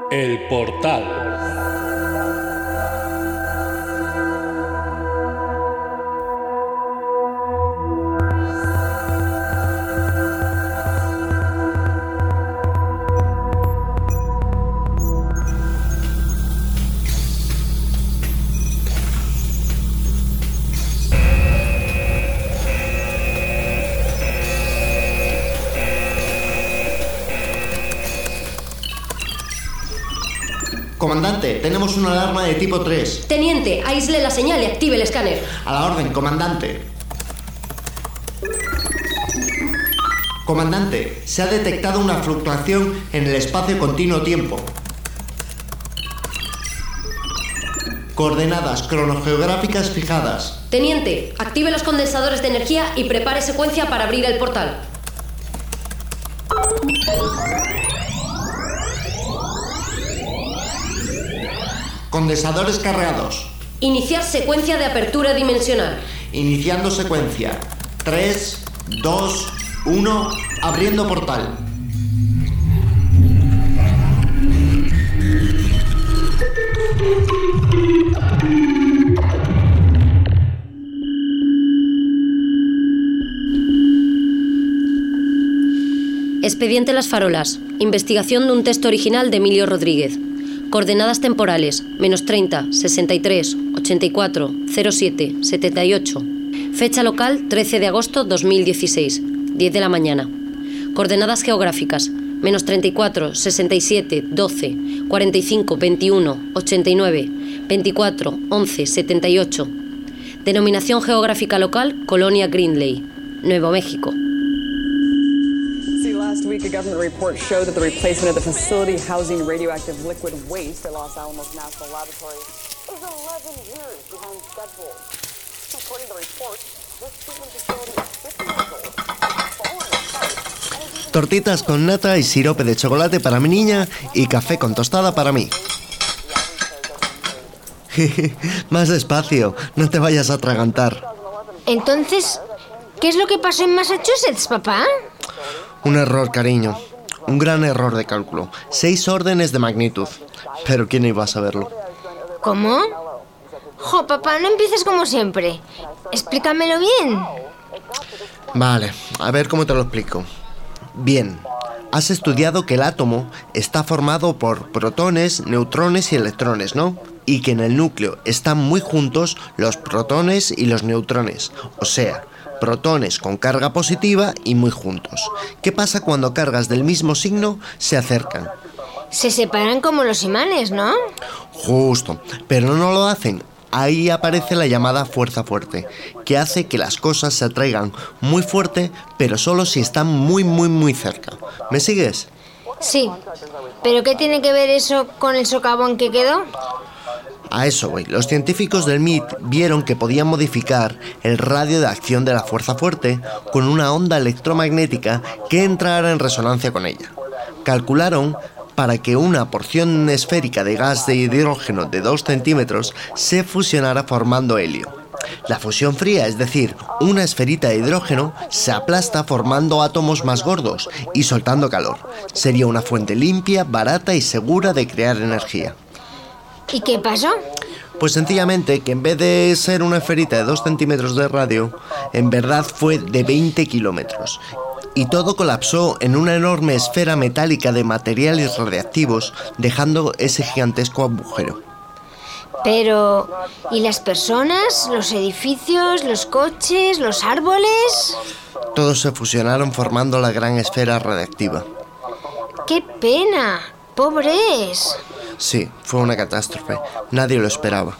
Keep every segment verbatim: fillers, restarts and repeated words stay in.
El Portal. Comandante, tenemos una alarma de tipo tres. Teniente, aísle la señal y active el escáner. A la orden, comandante. Comandante, se ha detectado una fluctuación en el espacio continuo-tiempo. Coordenadas cronogeográficas fijadas. Teniente, active los condensadores de energía y prepare secuencia para abrir el portal. Condensadores cargados. Iniciar secuencia de apertura dimensional. Iniciando secuencia. tres, dos, uno, abriendo portal. Expediente Las Farolas. Investigación de un texto original de Emilio Rodríguez. Coordenadas temporales, menos treinta, sesenta y tres, ochenta y cuatro, cero siete, setenta y ocho. Fecha local, trece de agosto de dos mil dieciséis, diez de la mañana. Coordenadas geográficas, menos treinta y cuatro, sesenta y siete, doce, cuarenta y cinco, veintiuno, ochenta y nueve, veinticuatro, once, setenta y ocho. Denominación geográfica local, Colonia Greenley, Nuevo México. Last week, a government report showed that the replacement of the facility housing radioactive liquid waste at Los Alamos National Laboratory is eleven years behind schedule. According to the report, this treatment facility is fifty years old. Falling apart. Tortitas con nata y sirope de chocolate para mi niña y café con tostada para mí. Más despacio, no te vayas a atragantar. Entonces, ¿qué es lo que pasó en Massachusetts, papá? Un error, cariño. Un gran error de cálculo. Seis órdenes de magnitud. Pero ¿quién iba a saberlo? ¿Cómo? Jo, papá, no empieces como siempre. Explícamelo bien. Vale, a ver cómo te lo explico. Bien, has estudiado que el átomo está formado por protones, neutrones y electrones, ¿no? Y que en el núcleo están muy juntos los protones y los neutrones. O sea, protones con carga positiva y muy juntos. ¿Qué pasa cuando cargas del mismo signo se acercan? Se separan como los imanes, ¿no? Justo, pero no lo hacen. Ahí aparece la llamada fuerza fuerte, que hace que las cosas se atraigan muy fuerte, pero solo si están muy, muy, muy cerca. ¿Me sigues? Sí, pero ¿qué tiene que ver eso con el socavón que quedó? A eso voy. Los científicos del M I T vieron que podían modificar el radio de acción de la fuerza fuerte con una onda electromagnética que entrara en resonancia con ella. Calcularon para que una porción esférica de gas de hidrógeno de dos centímetros se fusionara formando helio. La fusión fría, es decir, una esferita de hidrógeno, se aplasta formando átomos más gordos y soltando calor. Sería una fuente limpia, barata y segura de crear energía. ¿Y qué pasó? Pues sencillamente que en vez de ser una esferita de dos centímetros de radio, en verdad fue de veinte kilómetros. Y todo colapsó en una enorme esfera metálica de materiales radiactivos, dejando ese gigantesco agujero. Pero, ¿y las personas, los edificios, los coches, los árboles? Todos se fusionaron formando la gran esfera radiactiva. ¡Qué pena! ¡Pobres! Sí, fue una catástrofe. Nadie lo esperaba.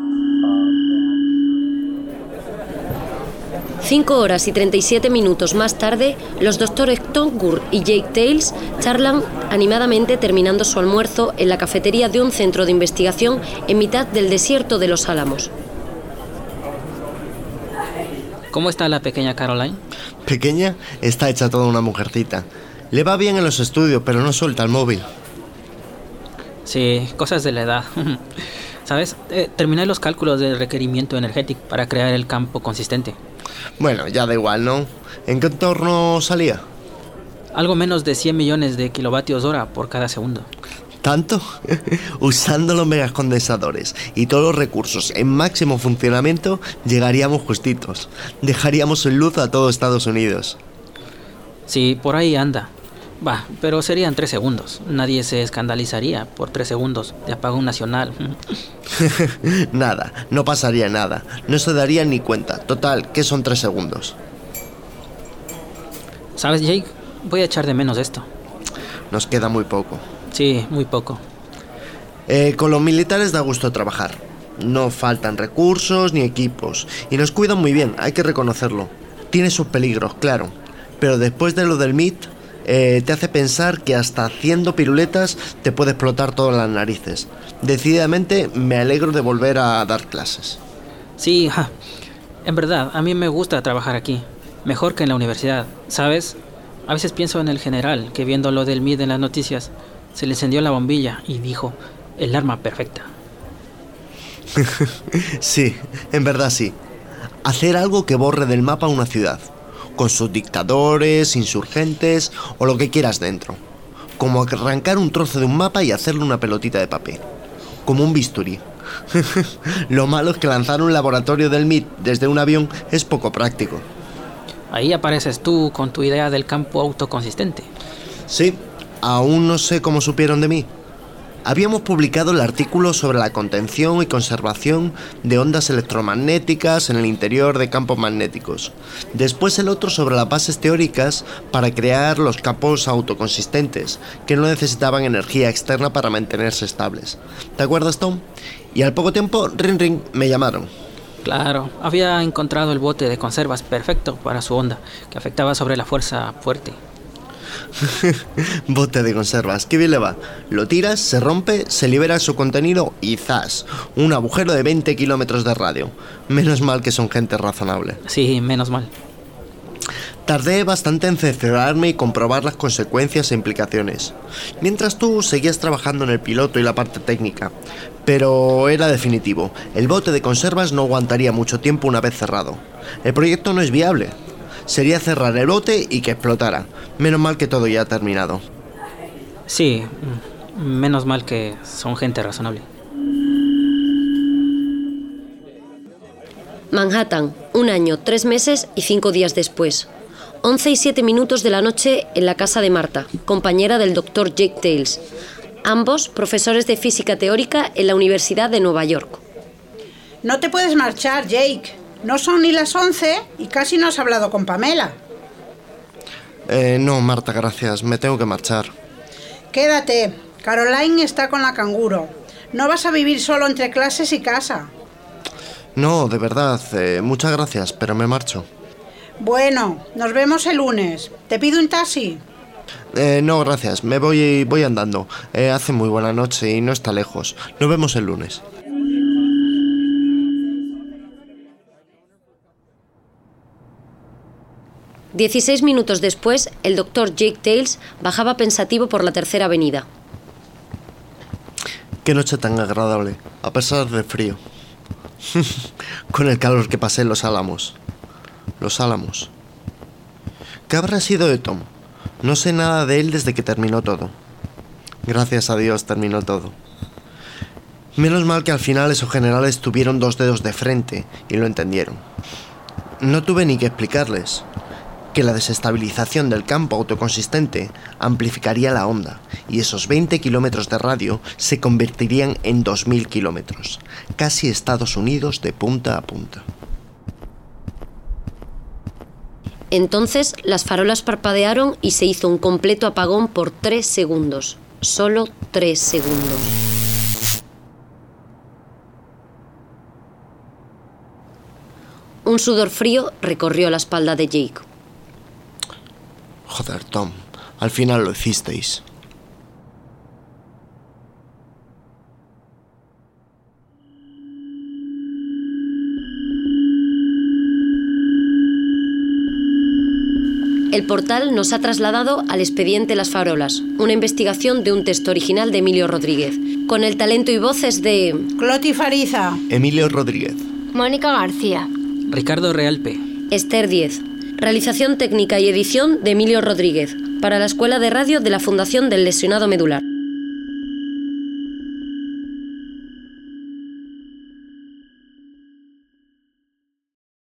Cinco horas y treinta y siete minutos más tarde, los doctores Tom Gur y Jake Tales charlan animadamente terminando su almuerzo en la cafetería de un centro de investigación en mitad del desierto de Los Álamos. ¿Cómo está la pequeña Caroline? Pequeña, está hecha toda una mujercita. Le va bien en los estudios, pero no suelta el móvil. Sí, cosas de la edad. ¿Sabes? Eh, terminé los cálculos del requerimiento energético para crear el campo consistente. Bueno, ya da igual, ¿no? ¿En qué entorno salía? Algo menos de cien millones de kilovatios hora por cada segundo. ¿Tanto? Usando los megacondensadores y todos los recursos en máximo funcionamiento, llegaríamos justitos. Dejaríamos en luz a todo Estados Unidos. Sí, por ahí anda. Va, pero serían tres segundos. Nadie se escandalizaría por tres segundos de apagón nacional. Nada, no pasaría nada. No se darían ni cuenta. Total, ¿qué son tres segundos? ¿Sabes, Jake? Voy a echar de menos esto. Nos queda muy poco. Sí, muy poco. Eh, con los militares da gusto trabajar. No faltan recursos ni equipos. Y nos cuidan muy bien, hay que reconocerlo. Tiene sus peligros, claro. Pero después de lo del M I T, eh, te hace pensar que hasta haciendo piruletas te puede explotar todas las narices. Decididamente me alegro de volver a dar clases. Sí, ja. En verdad, a mí me gusta trabajar aquí. Mejor que en la universidad, ¿sabes? A veces pienso en el general, que viendo lo del M I T en las noticias, se le encendió la bombilla y dijo, el arma perfecta. Sí, en verdad sí. Hacer algo que borre del mapa una ciudad, con sus dictadores, insurgentes o lo que quieras dentro. Como arrancar un trozo de un mapa y hacerle una pelotita de papel. Como un bisturí. Lo malo es que lanzar un laboratorio del M I T desde un avión es poco práctico. Ahí apareces tú con tu idea del campo autoconsistente. Sí, aún no sé cómo supieron de mí. Habíamos publicado el artículo sobre la contención y conservación de ondas electromagnéticas en el interior de campos magnéticos. Después el otro sobre las bases teóricas para crear los campos autoconsistentes, que no necesitaban energía externa para mantenerse estables. ¿Te acuerdas, Tom? Y al poco tiempo, ring ring, me llamaron. Claro, había encontrado el bote de conservas perfecto para su onda, que afectaba sobre la fuerza fuerte. Bote de conservas, qué bien le va. Lo tiras, se rompe, se libera su contenido y ¡zas! Un agujero de veinte kilómetros de radio. Menos mal que son gente razonable. Sí, menos mal. Tardé bastante en cerciorarme y comprobar las consecuencias e implicaciones, mientras tú seguías trabajando en el piloto y la parte técnica. Pero era definitivo, el bote de conservas no aguantaría mucho tiempo una vez cerrado. El proyecto no es viable. Sería cerrar el bote y que explotara. Menos mal que todo ya ha terminado. Sí, menos mal que son gente razonable. Manhattan, un año, tres meses y cinco días después. Once y siete minutos de la noche en la casa de Marta, compañera del doctor Jake Tales. Ambos profesores de física teórica en la Universidad de Nueva York. No te puedes marchar, Jake. No son ni las once y casi no has hablado con Pamela. Eh, no, Marta, gracias. Me tengo que marchar. Quédate. Caroline está con la canguro. No vas a vivir solo entre clases y casa. No, de verdad. Eh, muchas gracias, pero me marcho. Bueno, nos vemos el lunes. ¿Te pido un taxi? Eh, no, gracias. Me voy, voy andando. Eh, hace muy buena noche y no está lejos. Nos vemos el lunes. Dieciséis minutos después, el doctor Jake Tales bajaba pensativo por la tercera avenida. Qué noche tan agradable, a pesar del frío. Con el calor que pasé en Los Álamos. Los Álamos. ¿Qué habrá sido de Tom? No sé nada de él desde que terminó todo. Gracias a Dios terminó todo. Menos mal que al final esos generales tuvieron dos dedos de frente y lo entendieron. No tuve ni que explicarles que la desestabilización del campo autoconsistente amplificaría la onda y esos veinte kilómetros de radio se convertirían en dos mil kilómetros, casi Estados Unidos de punta a punta. Entonces las farolas parpadearon y se hizo un completo apagón por tres segundos. Solo tres segundos. Un sudor frío recorrió la espalda de Jake. Joder, Tom, al final lo hicisteis. El portal nos ha trasladado al expediente Las Farolas, una investigación de un texto original de Emilio Rodríguez, con el talento y voces de... Cloti Fariza. Emilio Rodríguez. Mónica García. Ricardo Realpe. Esther Diez. Realización técnica y edición de Emilio Rodríguez, para la Escuela de Radio de la Fundación del Lesionado Medular.